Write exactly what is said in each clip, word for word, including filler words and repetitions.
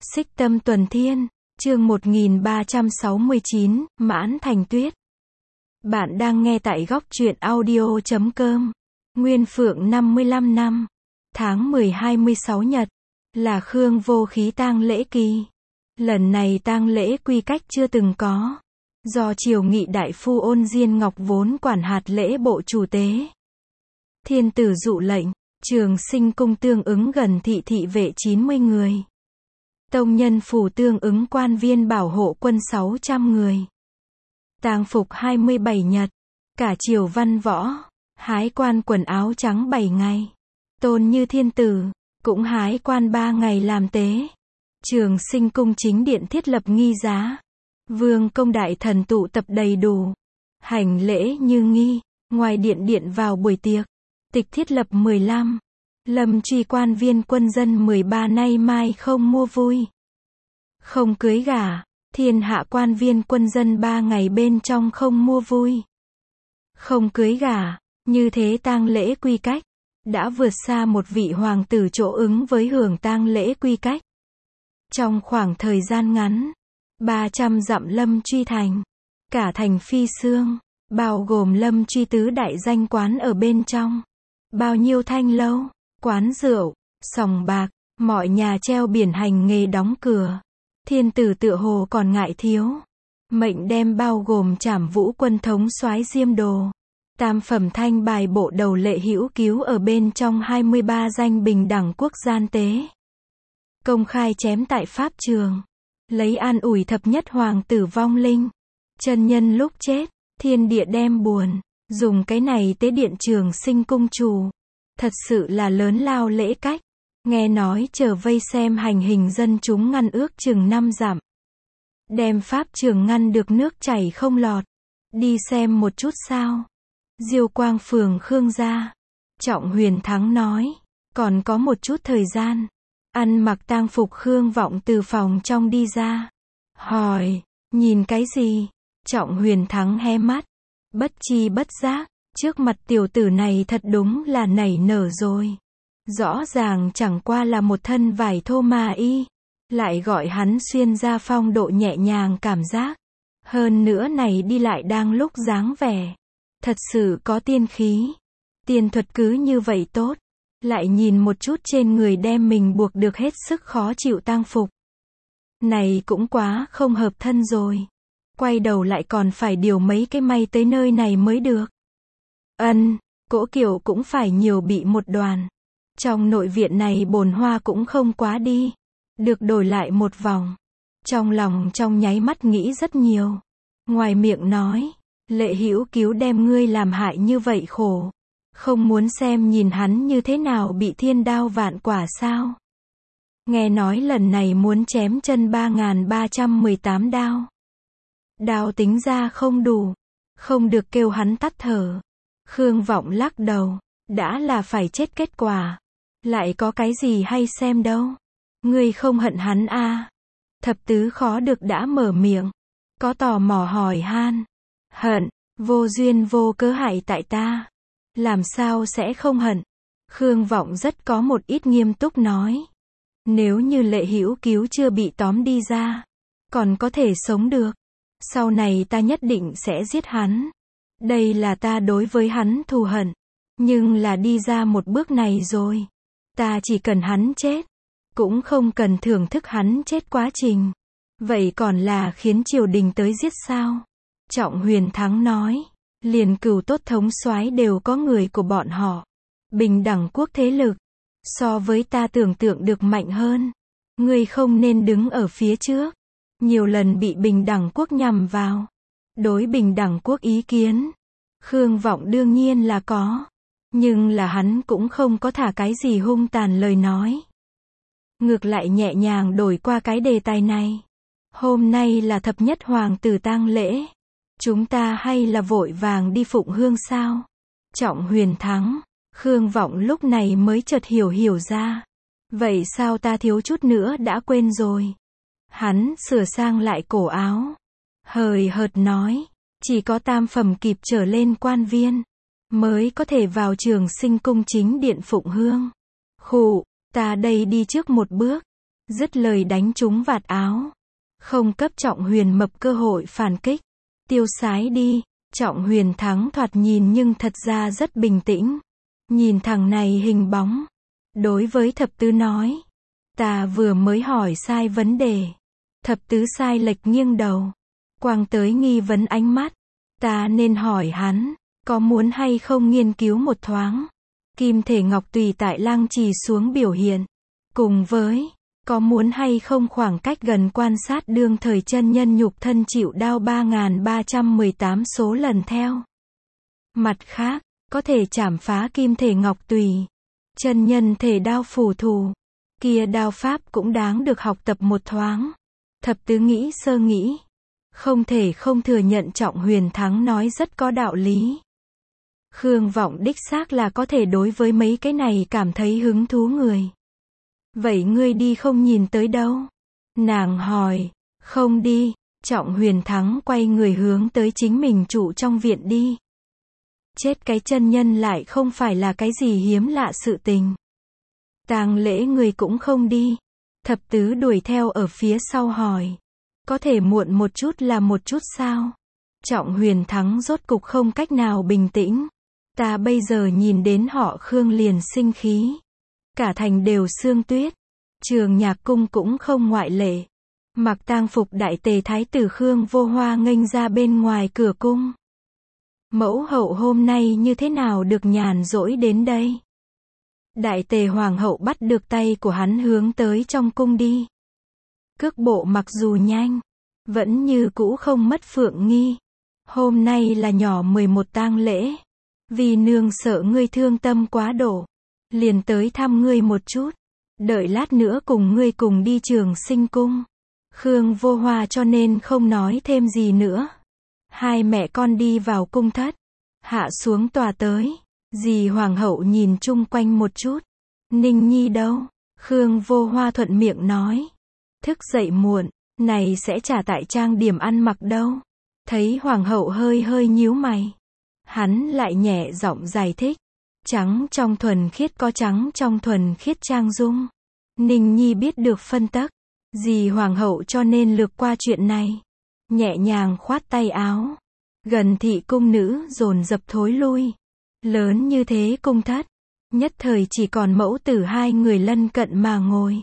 Xích Tâm Tuần Thiên, chương một nghìn ba trăm sáu mươi chín, Mãn Thành Tuyết. Bạn đang nghe tại góc truyện audio chấm com. Nguyên Phượng năm mươi lăm năm, tháng mười hai mươi sáu nhật, là Khương Vô Khí tang lễ kỳ. Lần này tang lễ quy cách chưa từng có. Do Triều Nghị đại phu Ôn Diên Ngọc vốn quản hạt lễ bộ chủ tế. Thiên tử dụ lệnh, Trường Sinh cung tương ứng gần thị thị vệ chín mươi người. Tông nhân phủ tương ứng quan viên bảo hộ quân sáu trăm người. Tang phục hai mươi bảy nhật. Cả triều văn võ, hái quan quần áo trắng bảy ngày. Tôn Như Thiên tử, cũng hái quan ba ngày làm tế. Trường Sinh cung chính điện thiết lập nghi giá. Vương công đại thần tụ tập đầy đủ. Hành lễ như nghi, ngoài điện điện vào buổi tiệc. Tịch thiết lập mười lăm. Lâm truy quan viên quân dân mười ba nay mai không mua vui. Không cưới gả, thiên hạ quan viên quân dân ba ngày bên trong không mua vui. Không cưới gả, như thế tang lễ quy cách. Đã vượt xa một vị hoàng tử chỗ ứng với hưởng tang lễ quy cách. Trong khoảng thời gian ngắn, ba trăm dặm Lâm truy thành, cả thành phi xương, bao gồm Lâm truy tứ đại danh quán ở bên trong. Bao nhiêu thanh lâu, quán rượu, sòng bạc, mọi nhà treo biển hành nghề đóng cửa. Thiên tử tựa hồ còn ngại thiếu. Mệnh đem bao gồm Trảm Vũ quân thống soái Diêm Đồ. Tam phẩm thanh bài bộ đầu lệ hữu cứu ở bên trong hai mươi ba danh bình đẳng quốc gian tế. Công khai chém tại pháp trường. Lấy an ủi thập nhất hoàng tử vong linh. Chân nhân lúc chết, thiên địa đem buồn. Dùng cái này tế điện Trường Sinh cung chủ. Thật sự là lớn lao lễ cách. Nghe nói chờ vây xem hành hình dân chúng ngăn ước chừng năm dặm. Đem pháp trường ngăn được nước chảy không lọt. Đi xem một chút sao. Diêu Quang phường Khương gia. Trọng Huyền Thắng nói. Còn có một chút thời gian. Ăn mặc tang phục Khương Vọng từ phòng trong đi ra. Hỏi, nhìn cái gì? Trọng Huyền Thắng hé mắt. Bất chi bất giác, trước mặt tiểu tử này thật đúng là nảy nở rồi. Rõ ràng chẳng qua là một thân vải thô mà y. Lại gọi hắn xuyên ra phong độ nhẹ nhàng cảm giác. Hơn nữa này đi lại đang lúc dáng vẻ. Thật sự có tiên khí. Tiên thuật cứ như vậy tốt. Lại nhìn một chút trên người đem mình buộc được hết sức khó chịu tang phục. Này cũng quá không hợp thân rồi. Quay đầu lại còn phải điều mấy cái may tới nơi này mới được. Ân, cỗ kiệu cũng phải nhiều bị một đoàn. Trong nội viện này bồn hoa cũng không quá đi. Được đổi lại một vòng. Trong lòng trong nháy mắt nghĩ rất nhiều. Ngoài miệng nói, lệ hữu cứu đem ngươi làm hại như vậy khổ. Không muốn xem nhìn hắn như thế nào bị thiên đao vạn quả sao. Nghe nói lần này muốn chém chân ba nghìn ba trăm mười tám đao. Đao tính ra không đủ. Không được kêu hắn tắt thở. Khương Vọng lắc đầu. Đã là phải chết kết quả. Lại có cái gì hay xem đâu. Ngươi không hận hắn a? Thập tứ khó được đã mở miệng. Có tò mò hỏi han. Hận, vô duyên vô cớ hại tại ta. Làm sao sẽ không hận? Khương Vọng rất có một ít nghiêm túc nói. Nếu như lệ hữu cứu chưa bị tóm đi ra. Còn có thể sống được. Sau này ta nhất định sẽ giết hắn. Đây là ta đối với hắn thù hận. Nhưng là đi ra một bước này rồi. Ta chỉ cần hắn chết. Cũng không cần thưởng thức hắn chết quá trình. Vậy còn là khiến triều đình tới giết sao? Trọng Huyền Thắng nói. Liền Cửu tốt thống soái đều có người của bọn họ. Bình đẳng quốc thế lực. So với ta tưởng tượng được mạnh hơn. Ngươi không nên đứng ở phía trước. Nhiều lần bị bình đẳng quốc nhằm vào. Đối bình đẳng quốc ý kiến. Khương Vọng đương nhiên là có. Nhưng là hắn cũng không có thả cái gì hung tàn lời nói. Ngược lại nhẹ nhàng đổi qua cái đề tài này. Hôm nay là thập nhất hoàng tử tang lễ. Chúng ta hay là vội vàng đi phụng hương sao? Trọng Huyền Thắng. Khương Vọng lúc này mới chợt hiểu hiểu ra. Vậy sao ta thiếu chút nữa đã quên rồi. Hắn sửa sang lại cổ áo. Hời hợt nói. Chỉ có tam phẩm kịp trở lên quan viên. Mới có thể vào Trường Sinh cung chính điện phụng hương. Khụ, ta đây đi trước một bước. Dứt lời đánh trúng vạt áo. Không cấp Trọng Huyền Mập cơ hội phản kích. Tiêu sái đi. Trọng Huyền Thắng thoạt nhìn nhưng thật ra rất bình tĩnh. Nhìn thằng này hình bóng. Đối với Thập Tứ nói. Ta vừa mới hỏi sai vấn đề. Thập Tứ sai lệch nghiêng đầu. Quang tới nghi vấn ánh mắt. Ta nên hỏi hắn. Có muốn hay không nghiên cứu một thoáng. Kim thể ngọc tùy tại Lang Trì xuống biểu hiện. Cùng với. Có muốn hay không khoảng cách gần quan sát đương thời chân nhân nhục thân chịu đau ba nghìn ba trăm mười tám số lần theo. Mặt khác, có thể chảm phá kim thể ngọc tùy. Chân nhân thể đao phù thù. Kia đao pháp cũng đáng được học tập một thoáng. Thập Tứ nghĩ sơ nghĩ. Không thể không thừa nhận Trọng Huyền Thắng nói rất có đạo lý. Khương Vọng đích xác là có thể đối với mấy cái này cảm thấy hứng thú người. Vậy ngươi đi không nhìn tới đâu? Nàng hỏi. Không đi. Trọng Huyền Thắng quay người hướng tới chính mình trụ trong viện đi. Chết cái chân nhân lại không phải là cái gì hiếm lạ sự tình. Tang lễ người cũng không đi. Thập Tứ đuổi theo ở phía sau hỏi. Có thể muộn một chút là một chút sao? Trọng Huyền Thắng rốt cục không cách nào bình tĩnh. Ta bây giờ nhìn đến họ Khương liền sinh khí. Cả thành đều sương tuyết. Trường Nhạc Cung cũng không ngoại lệ. Mặc tang phục đại tề thái tử Khương Vô Hoa nghênh ra bên ngoài cửa cung. Mẫu hậu hôm nay như thế nào được nhàn rỗi đến đây? Đại tề hoàng hậu bắt được tay của hắn hướng tới trong cung đi. Cước bộ mặc dù nhanh, vẫn như cũ không mất phượng nghi. Hôm nay là nhỏ mười một tang lễ. Vì nương sợ ngươi thương tâm quá độ. Liền tới thăm ngươi một chút. Đợi lát nữa cùng ngươi cùng đi Trường Sinh cung. Khương Vô Hoa cho nên không nói thêm gì nữa. Hai mẹ con đi vào cung thất. Hạ xuống tòa tới. Dì hoàng hậu nhìn chung quanh một chút. Ninh Nhi đâu? Khương Vô Hoa thuận miệng nói. Thức dậy muộn. Này sẽ trả tại trang điểm ăn mặc đâu. Thấy hoàng hậu hơi hơi nhíu mày. Hắn lại nhẹ giọng giải thích. Trắng trong thuần khiết có trắng trong thuần khiết trang dung. Ninh Nhi biết được phân tắc. Dì hoàng hậu cho nên lược qua chuyện này. Nhẹ nhàng khoát tay áo. Gần thị cung nữ dồn dập thối lui. Lớn như thế cung thất. Nhất thời chỉ còn mẫu tử hai người lân cận mà ngồi.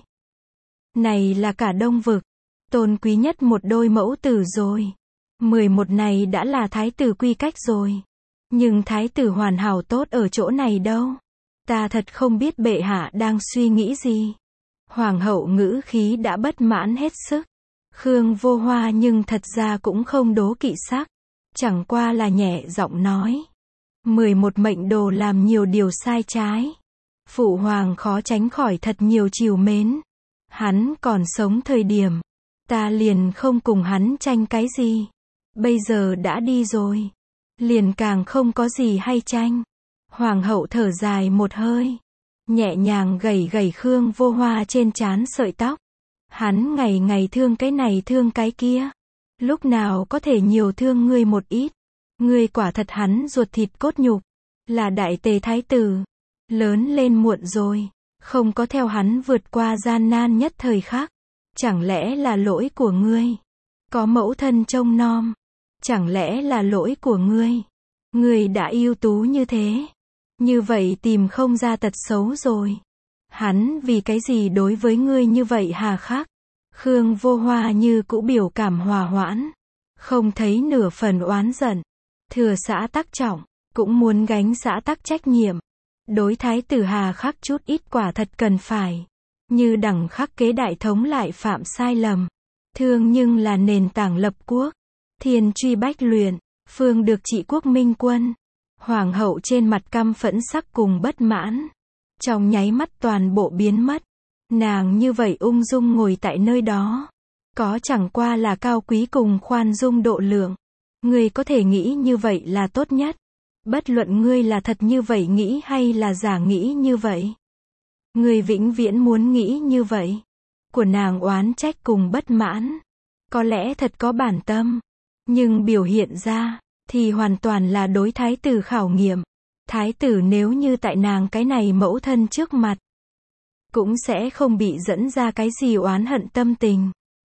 Này là cả Đông Vực. Tôn quý nhất một đôi mẫu tử rồi. Mười một này đã là thái tử quy cách rồi. Nhưng thái tử hoàn hảo tốt ở chỗ này đâu. Ta thật không biết bệ hạ đang suy nghĩ gì. Hoàng hậu ngữ khí đã bất mãn hết sức. Khương Vô Hoa nhưng thật ra cũng không đố kỵ sắc. Chẳng qua là nhẹ giọng nói. Mười một mệnh đồ làm nhiều điều sai trái. Phụ hoàng khó tránh khỏi thật nhiều trìu mến. Hắn còn sống thời điểm. Ta liền không cùng hắn tranh cái gì. Bây giờ đã đi rồi. Liền càng không có gì hay tranh. Hoàng hậu thở dài một hơi. Nhẹ nhàng gẩy gẩy Khương Vô Hoa trên trán sợi tóc. Hắn ngày ngày thương cái này thương cái kia. Lúc nào có thể nhiều thương ngươi một ít. Ngươi quả thật hắn ruột thịt cốt nhục. Là đại tề thái tử. Lớn lên muộn rồi. Không có theo hắn vượt qua gian nan nhất thời khắc. Chẳng lẽ là lỗi của ngươi? Có mẫu thân trông nom. Chẳng lẽ là lỗi của ngươi? Ngươi đã ưu tú như thế. Như vậy tìm không ra tật xấu rồi. Hắn vì cái gì đối với ngươi như vậy hà khắc? Khương Vô Hoa như cũ biểu cảm hòa hoãn. Không thấy nửa phần oán giận. Thừa xã tắc trọng. Cũng muốn gánh xã tắc trách nhiệm. Đối thái tử hà khắc chút ít quả thật cần phải. Như đẳng khắc kế đại thống lại phạm sai lầm. Thương nhưng là nền tảng lập quốc. Thiên truy bách luyện. Phương được trị quốc minh quân. Hoàng hậu trên mặt căm phẫn sắc cùng bất mãn. Trong nháy mắt toàn bộ biến mất. Nàng như vậy ung dung ngồi tại nơi đó. Có chẳng qua là cao quý cùng khoan dung độ lượng. Ngươi có thể nghĩ như vậy là tốt nhất. Bất luận ngươi là thật như vậy nghĩ hay là giả nghĩ như vậy. Ngươi vĩnh viễn muốn nghĩ như vậy. Của nàng oán trách cùng bất mãn. Có lẽ thật có bản tâm. Nhưng biểu hiện ra, thì hoàn toàn là đối thái tử khảo nghiệm. Thái tử nếu như tại nàng cái này mẫu thân trước mặt. cũng sẽ không bị dẫn ra cái gì oán hận tâm tình.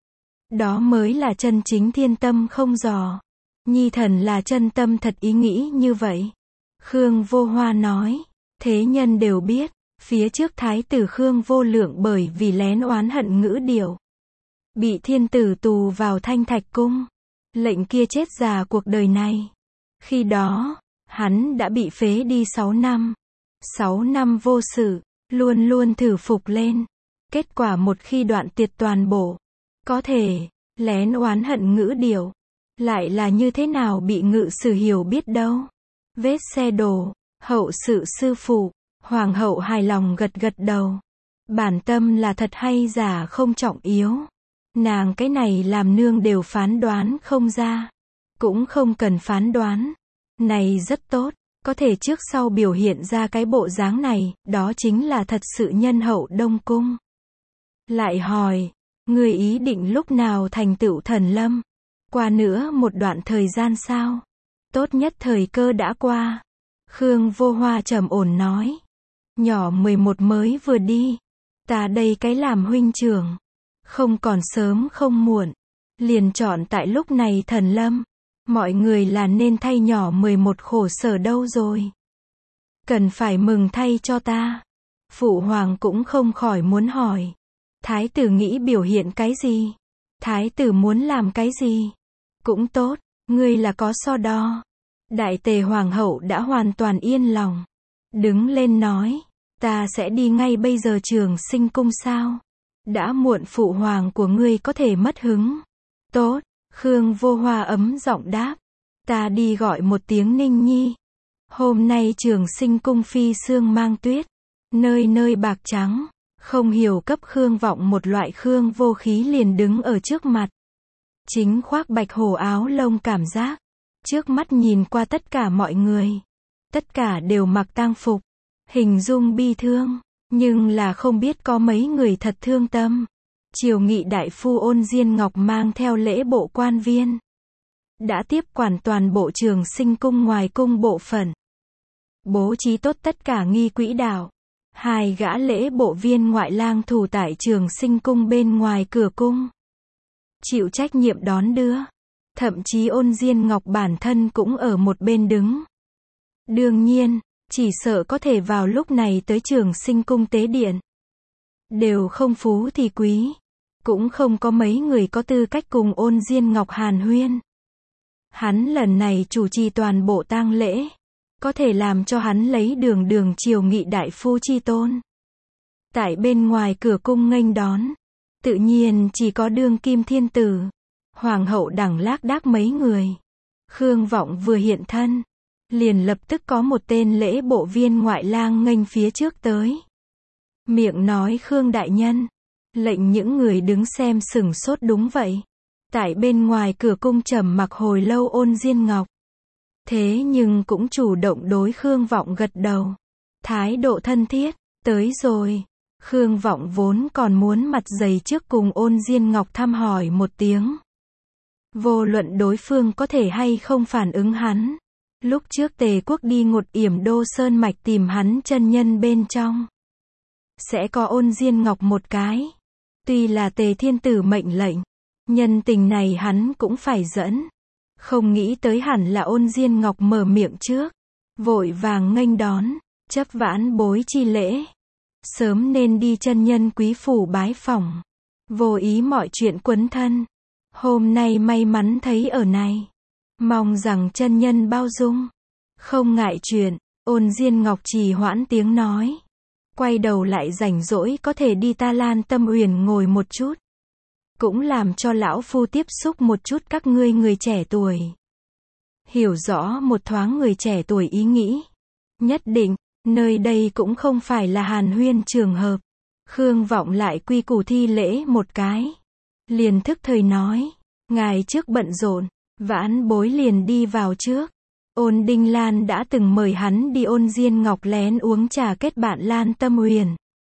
Đó mới là chân chính thiên tâm không dò. Nhi thần là chân tâm thật ý nghĩ như vậy. Khương Vô Hoa nói, thế nhân đều biết, phía trước thái tử Khương Vô Lượng bởi vì lén oán hận ngữ điệu, bị thiên tử tù vào Thanh Thạch Cung, lệnh kia chết già cuộc đời này. Khi đó, hắn đã bị phế đi sáu năm. sáu năm vô sự, luôn luôn thử phục lên. Kết quả một khi đoạn tuyệt toàn bộ, có thể, lén oán hận ngữ điệu, lại là như thế nào bị ngự sử hiểu biết đâu. Vết xe đổ, hậu sự sư phụ, hoàng hậu hài lòng gật gật đầu. Bản tâm là thật hay giả không trọng yếu. Nàng cái này làm nương đều phán đoán không ra. Cũng không cần phán đoán. Này rất tốt, có thể trước sau biểu hiện ra cái bộ dáng này, đó chính là thật sự nhân hậu Đông Cung. Lại hỏi, người ý định lúc nào thành tựu thần lâm? Qua nữa một đoạn thời gian sao? Tốt nhất thời cơ đã qua. Khương Vô Hoa trầm ổn nói. Nhỏ mười một mới vừa đi. Ta đây cái làm huynh trưởng. Không còn sớm không muộn. Liền chọn tại lúc này thần lâm. Mọi người là nên thay nhỏ mười một khổ sở đâu rồi. Cần phải mừng thay cho ta. Phụ hoàng cũng không khỏi muốn hỏi. Thái tử nghĩ biểu hiện cái gì? Thái tử muốn làm cái gì? Cũng tốt, ngươi là có so đo. Đại tề hoàng hậu đã hoàn toàn yên lòng. Đứng lên nói, ta sẽ đi ngay bây giờ Trường Sinh cung sao? Đã muộn phụ hoàng của ngươi có thể mất hứng. Tốt, Khương Vô Hoa ấm giọng đáp. Ta đi gọi một tiếng Ninh Nhi. Hôm nay Trường Sinh cung phi sương mang tuyết. Nơi nơi bạc trắng. Không hiểu cấp Khương Vọng một loại Khương vô khí liền đứng ở trước mặt. Chính khoác bạch hổ áo lông cảm giác. Trước mắt nhìn qua tất cả mọi người. Tất cả đều mặc tang phục. Hình dung bi thương. Nhưng là không biết có mấy người thật thương tâm. Triều Nghị đại phu Ôn Diên Ngọc mang theo lễ bộ quan viên. Đã tiếp quản toàn bộ Trường Sinh cung ngoài cung bộ phận. Bố trí tốt tất cả nghi quỹ đạo. Hai gã lễ bộ viên ngoại lang thủ tại Trường Sinh cung bên ngoài cửa cung. Chịu trách nhiệm đón đưa. Thậm chí Ôn Diên Ngọc bản thân cũng ở một bên đứng. Đương nhiên, chỉ sợ có thể vào lúc này tới Trường Sinh cung tế điện. Đều không phú thì quý. Cũng không có mấy người có tư cách cùng Ôn Diên Ngọc hàn huyên. Hắn lần này chủ trì toàn bộ tang lễ. Có thể làm cho hắn lấy đường đường Triều Nghị đại phu chi tôn. Tại bên ngoài cửa cung nghênh đón. Tự nhiên chỉ có đương kim thiên tử. Hoàng hậu đẳng lác đác mấy người. Khương Vọng vừa hiện thân. Liền lập tức có một tên lễ bộ viên ngoại lang nghênh phía trước tới. Miệng nói Khương đại nhân. Lệnh những người đứng xem sửng sốt đúng vậy. Tại bên ngoài cửa cung trầm mặc hồi lâu Ôn Diên Ngọc. Thế nhưng cũng chủ động đối Khương Vọng gật đầu. Thái độ thân thiết, tới rồi. Khương Vọng vốn còn muốn mặt dày trước cùng Ôn Diên Ngọc thăm hỏi một tiếng. Vô luận đối phương có thể hay không phản ứng hắn. Lúc trước Tề quốc đi Ngột Yểm Đô Sơn Mạch tìm hắn chân nhân bên trong. Sẽ có Ôn Diên Ngọc một cái. Tuy là Tề thiên tử mệnh lệnh. Nhân tình này hắn cũng phải dẫn. Không nghĩ tới hẳn là Ôn Diên Ngọc mở miệng trước. Vội vàng nghênh đón. Chấp vãn bối chi lễ. Sớm nên đi chân nhân quý phủ bái phỏng. Vô ý mọi chuyện quấn thân. Hôm nay may mắn thấy ở này. Mong rằng chân nhân bao dung. Không ngại chuyện. Ôn Diên Ngọc trì hoãn tiếng nói. Quay đầu lại rảnh rỗi có thể đi Ta Lan Tâm Uyển ngồi một chút. Cũng làm cho lão phu tiếp xúc một chút các ngươi người trẻ tuổi. Hiểu rõ một thoáng người trẻ tuổi ý nghĩ. Nhất định, nơi đây cũng không phải là hàn huyên trường hợp. Khương Vọng lại quy củ thi lễ một cái. Liền thức thời nói. Ngài trước bận rộn, vãn bối liền đi vào trước. Ôn Đinh Lan đã từng mời hắn đi Ôn Diên Ngọc lén uống trà kết bạn Lan Tâm Uyển.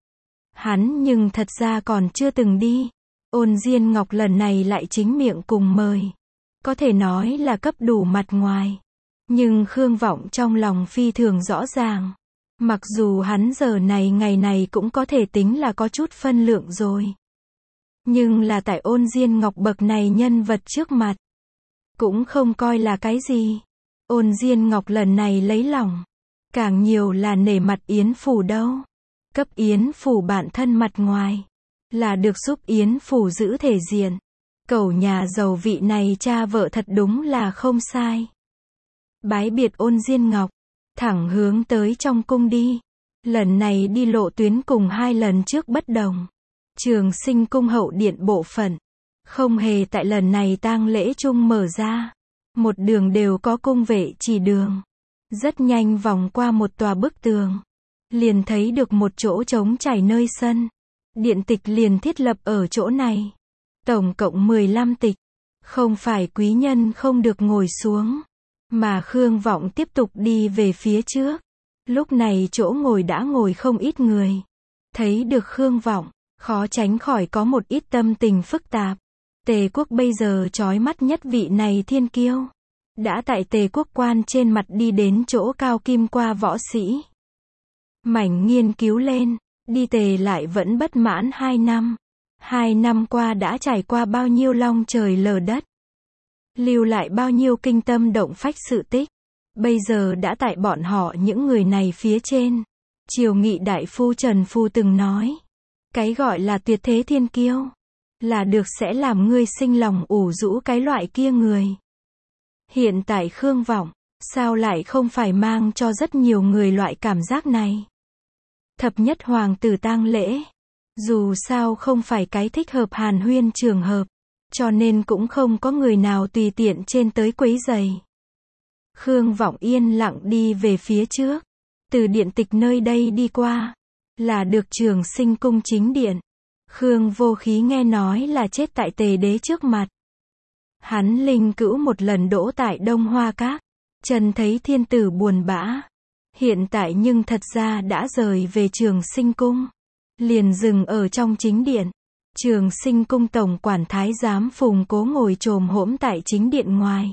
Hắn nhưng thật ra còn chưa từng đi. Ôn Diên Ngọc lần này lại chính miệng cùng mời. Có thể nói là cấp đủ mặt ngoài. Nhưng Khương Vọng trong lòng phi thường rõ ràng. Mặc dù hắn giờ này ngày này cũng có thể tính là có chút phân lượng rồi. Nhưng là tại Ôn Diên Ngọc bậc này nhân vật trước mặt. Cũng không coi là cái gì. Ôn Diên Ngọc lần này lấy lòng. Càng nhiều là nể mặt Yến Phủ đâu. Cấp Yến Phủ bản thân mặt ngoài. Là được giúp Yến Phủ giữ thể diện. Cẩu nhà giàu vị này cha vợ thật đúng là không sai. Bái biệt Ôn Diên Ngọc. Thẳng hướng tới trong cung đi. Lần này đi lộ tuyến cùng hai lần trước bất đồng. Trường Sinh cung hậu điện bộ phận. Không hề tại lần này tang lễ chung mở ra. Một đường đều có cung vệ chỉ đường. Rất nhanh vòng qua một tòa bức tường. Liền thấy được một chỗ trống trải nơi sân. Điện tịch liền thiết lập ở chỗ này. Tổng cộng mười lăm tịch. Không phải quý nhân không được ngồi xuống. Mà Khương Vọng tiếp tục đi về phía trước. Lúc này chỗ ngồi đã ngồi không ít người. Thấy được Khương Vọng, khó tránh khỏi có một ít tâm tình phức tạp. Tề quốc bây giờ chói mắt nhất vị này thiên kiêu. Đã tại Tề quốc quan trên mặt đi đến chỗ cao kim qua võ sĩ. Mảnh nghiên cứu lên, đi Tề lại vẫn bất mãn hai năm. Hai năm qua đã trải qua bao nhiêu long trời lở đất. Lưu lại bao nhiêu kinh tâm động phách sự tích. Bây giờ đã tại bọn họ những người này phía trên. Triều Nghị đại phu Trần Phu từng nói. Cái gọi là tuyệt thế thiên kiêu. Là được sẽ làm ngươi sinh lòng ủ rũ cái loại kia người. Hiện tại Khương Vọng, sao lại không phải mang cho rất nhiều người loại cảm giác này. Thập nhất hoàng tử tang lễ. Dù sao không phải cái thích hợp hàn huyên trường hợp. Cho nên cũng không có người nào tùy tiện trên tới quấy giày. Khương Vọng yên lặng đi về phía trước. Từ điện tịch nơi đây đi qua. Là được Trường Sinh cung chính điện. Khương Vô Khí nghe nói là chết tại Tề đế trước mặt. Hắn linh cữu một lần đỗ tại Đông Hoa Các. Trần thấy thiên tử buồn bã. Hiện tại nhưng thật ra đã rời về Trường Sinh cung. Liền dừng ở trong chính điện. Trường Sinh cung tổng quản thái giám Phùng Cố ngồi chồm hổm tại chính điện ngoài.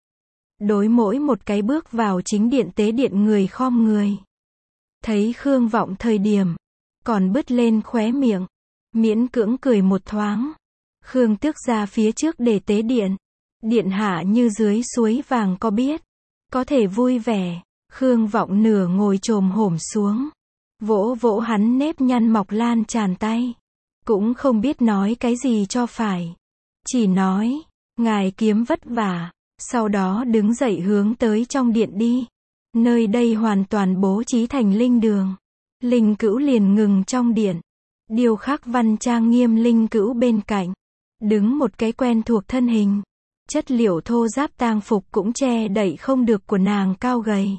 Đối mỗi một cái bước vào chính điện tế điện người khom người. Thấy Khương Vọng thời điểm. Còn bứt lên khóe miệng. Miễn cưỡng cười một thoáng. Khương tước ra phía trước để tế điện. Điện hạ như dưới suối vàng có biết. Có thể vui vẻ. Khương Vọng nửa ngồi chồm hổm xuống. Vỗ vỗ hắn nếp nhăn mọc lan tràn tay. Cũng không biết nói cái gì cho phải. Chỉ nói, ngài kiếm vất vả. Sau đó đứng dậy hướng tới trong điện đi. Nơi đây hoàn toàn bố trí thành linh đường. Linh cữu liền ngừng trong điện. Điêu khắc văn trang nghiêm linh cữu bên cạnh. Đứng một cái quen thuộc thân hình. Chất liệu thô giáp tang phục cũng che đậy không được của nàng cao gầy.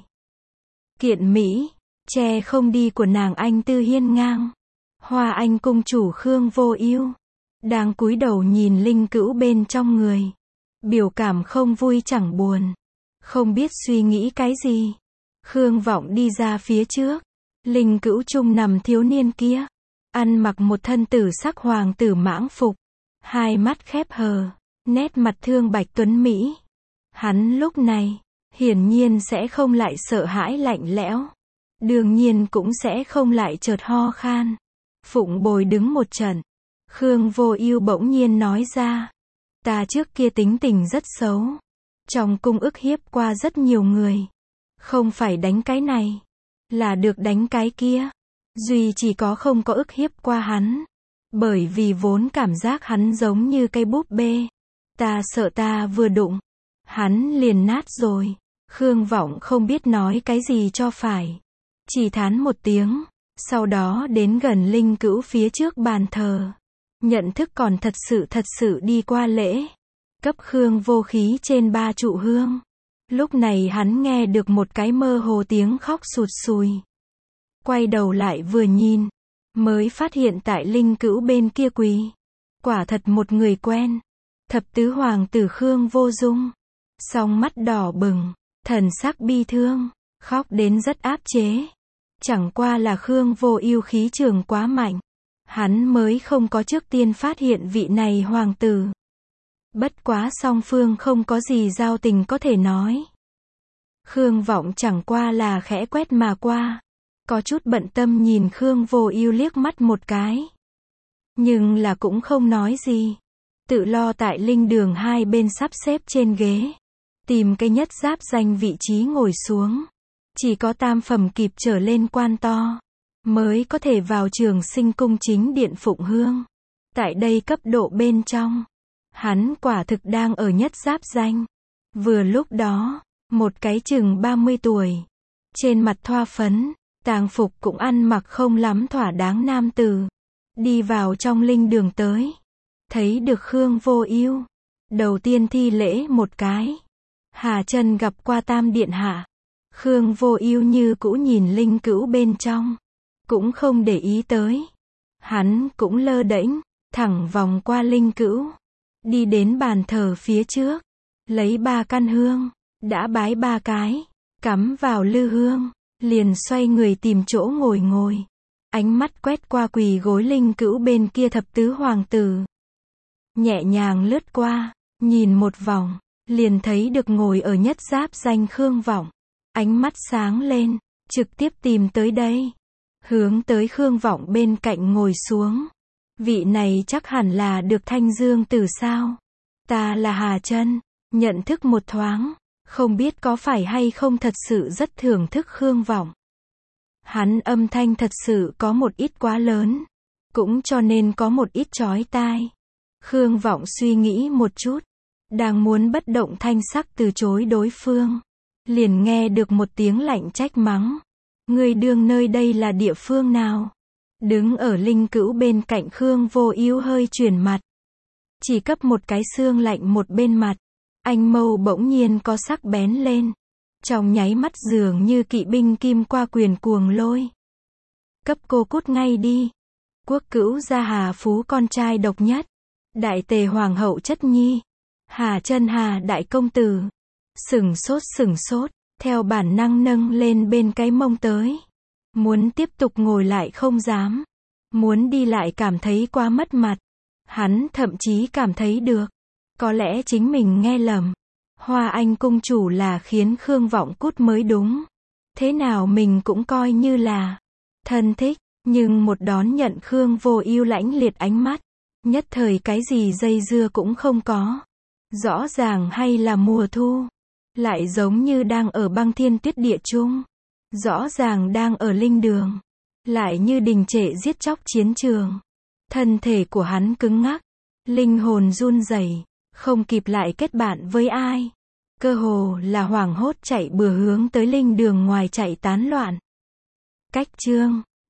Kiện mỹ, che không đi của nàng anh tư hiên ngang. Hoa Anh cung chủ Khương Vô Ưu đang cúi đầu nhìn linh cữu bên trong người. Biểu cảm không vui chẳng buồn. Không biết suy nghĩ cái gì. Khương Vọng đi ra phía trước. Linh cữu trung nằm thiếu niên kia. Ăn mặc một thân tử sắc hoàng tử mãng phục. Hai mắt khép hờ. Nét mặt thương bạch tuấn Mỹ. Hắn lúc này, hiển nhiên sẽ không lại sợ hãi lạnh lẽo. Đương nhiên cũng sẽ không lại chợt ho khan. Phụng bồi đứng một trận. Khương Vô Ưu bỗng nhiên nói ra. Ta trước kia tính tình rất xấu. Trong cung ức hiếp qua rất nhiều người. Không phải đánh cái này. Là được đánh cái kia. Duy chỉ có không có ức hiếp qua hắn. Bởi vì vốn cảm giác hắn giống như cây búp bê. Ta sợ ta vừa đụng. Hắn liền nát rồi. Khương Vọng không biết nói cái gì cho phải. Chỉ thán một tiếng. Sau đó đến gần linh cữu phía trước bàn thờ. Nhận thức còn thật sự thật sự đi qua lễ. Cấp Khương Vô Khí trên ba trụ hương. Lúc này hắn nghe được một cái mơ hồ tiếng khóc sụt sùi. Quay đầu lại vừa nhìn. Mới phát hiện tại linh cữu bên kia quỳ. Quả thật một người quen. Thập tứ hoàng tử Khương Vô Dung. Song mắt đỏ bừng. Thần sắc bi thương. Khóc đến rất áp chế. Chẳng qua là Khương Vô Ưu khí trường quá mạnh. Hắn mới không có trước tiên phát hiện vị này hoàng tử. Bất quá song phương không có gì giao tình có thể nói. Khương Vọng chẳng qua là khẽ quét mà qua. có chút bận tâm nhìn Khương Vô Ưu liếc mắt một cái. Nhưng là cũng không nói gì. Tự lo tại linh đường hai bên sắp xếp trên ghế. Tìm cái nhất giáp danh vị trí ngồi xuống. Chỉ có tam phẩm kịp trở lên quan to. Mới có thể vào Trường Sinh cung chính điện phụng hương. Tại đây cấp độ bên trong. Hắn quả thực đang ở nhất giáp danh. Vừa lúc đó, một cái chừng ba mươi tuổi. Trên mặt thoa phấn, tàng phục cũng ăn mặc không lắm thỏa đáng nam tử. Đi vào trong linh đường tới. Thấy được Khương Vô Ưu. Đầu tiên thi lễ một cái. Hà Chân gặp qua Tam điện hạ. Khương Vô Ưu như cũ nhìn linh cữu bên trong. Cũng không để ý tới. Hắn cũng lơ đễnh, thẳng vòng qua linh cữu. Đi đến bàn thờ phía trước. Lấy ba căn hương. Đã bái ba cái. Cắm vào lư hương. Liền xoay người tìm chỗ ngồi ngồi. Ánh mắt quét qua quỳ gối linh cữu bên kia thập tứ hoàng tử. Nhẹ nhàng lướt qua. Nhìn một vòng. Liền thấy được ngồi ở nhất giáp danh Khương Vọng. Ánh mắt sáng lên. Trực tiếp tìm tới đây. Hướng tới Khương Vọng bên cạnh ngồi xuống. Vị này chắc hẳn là được Thanh Dương tử sao? Ta là Hà Chân. Nhận thức một thoáng. Không biết có phải hay không thật sự rất thưởng thức Khương Vọng. Hắn âm thanh thật sự có một ít quá lớn. Cũng cho nên có một ít chói tai. Khương Vọng suy nghĩ một chút. Đang muốn bất động thanh sắc từ chối đối phương. Liền nghe được một tiếng lạnh trách mắng. Ngươi đương nơi đây là địa phương nào? Đứng ở linh cữu bên cạnh Khương Vô Ưu hơi chuyển mặt. Chỉ cấp một cái xương lạnh một bên mặt. Anh mâu bỗng nhiên có sắc bén lên. Trong nháy mắt dường như kỵ binh kim qua quyền cuồng lôi. Cấp cô cút ngay đi. Quốc cữu gia Hà Phú con trai độc nhất. Đại tề hoàng hậu chất nhi. Hà Chân Hà đại công tử. Sừng sốt sừng sốt. Theo bản năng nâng lên bên cái mông tới. Muốn tiếp tục ngồi lại không dám. Muốn đi lại cảm thấy quá mất mặt. Hắn thậm chí cảm thấy được. Có lẽ chính mình nghe lầm. Hoa Anh cung chủ là khiến Khương Vọng cút mới đúng. Thế nào mình cũng coi như là thân thích. Nhưng một đón nhận Khương Vô Ưu lãnh liệt ánh mắt. Nhất thời cái gì dây dưa cũng không có. Rõ ràng hay là mùa thu. Lại giống như đang ở băng thiên tuyết địa chung. Rõ ràng đang ở linh đường. Lại như đình trệ giết chóc chiến trường. Thân thể của hắn cứng ngắc. Linh hồn run rẩy, không kịp lại kết bạn với ai. Cơ hồ là hoảng hốt chạy bừa hướng tới linh đường ngoài chạy tán loạn. Cách chương